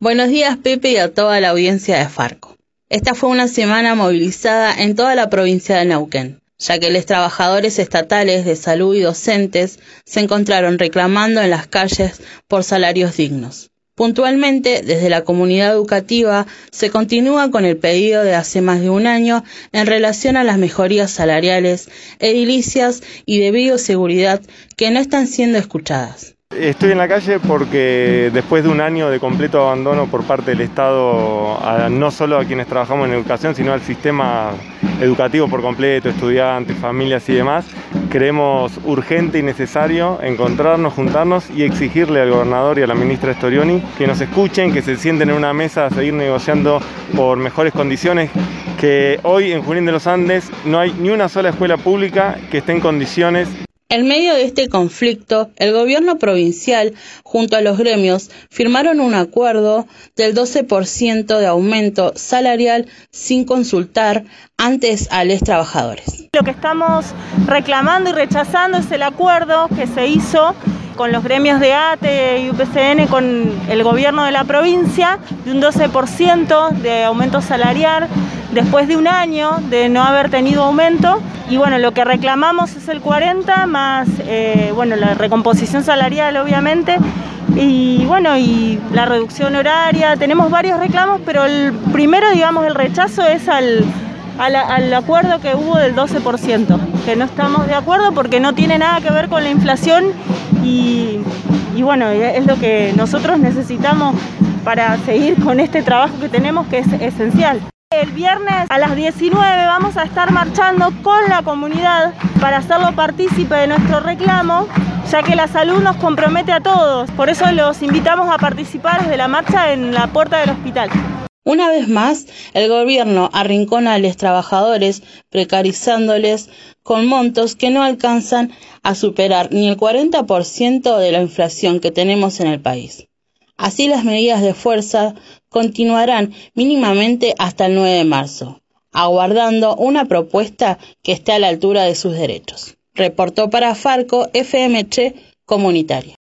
Buenos días, Pepe, y a toda la audiencia de Farco. Esta fue una semana movilizada en toda la provincia de Neuquén, ya que los trabajadores estatales de salud y docentes se encontraron reclamando en las calles por salarios dignos. Puntualmente, desde la comunidad educativa, se continúa con el pedido de hace más de un año en relación a las mejorías salariales, edilicias y de bioseguridad que no están siendo escuchadas. Estoy en la calle porque después de un año de completo abandono por parte del Estado, no solo a quienes trabajamos en educación, sino al sistema educativo por completo, estudiantes, familias y demás, creemos urgente y necesario encontrarnos, juntarnos y exigirle al gobernador y a la ministra Storioni que nos escuchen, que se sienten en una mesa a seguir negociando por mejores condiciones, que hoy en Junín de los Andes no hay ni una sola escuela pública que esté en condiciones. En medio de este conflicto, el gobierno provincial, junto a los gremios, firmaron un acuerdo del 12% de aumento salarial sin consultar antes a los trabajadores. Lo que estamos reclamando y rechazando es el acuerdo que se hizo con los gremios de ATE y UPCN con el gobierno de la provincia de un 12% de aumento salarial después de un año de no haber tenido aumento. Y bueno, lo que reclamamos es el 40 más la recomposición salarial, obviamente, y la reducción horaria. Tenemos varios reclamos, pero el primero, el rechazo es al acuerdo que hubo del 12%, que no estamos de acuerdo porque no tiene nada que ver con la inflación y es lo que nosotros necesitamos para seguir con este trabajo que tenemos, que es esencial. El viernes a las 19 vamos a estar marchando con la comunidad para hacerlo partícipe de nuestro reclamo, ya que la salud nos compromete a todos. Por eso los invitamos a participar desde la marcha en la puerta del hospital. Una vez más, el gobierno arrincona a los trabajadores, precarizándoles con montos que no alcanzan a superar ni el 40% de la inflación que tenemos en el país. Así, las medidas de fuerza continuarán mínimamente hasta el 9 de marzo, aguardando una propuesta que esté a la altura de sus derechos. Reportó para Farco FMC Comunitaria.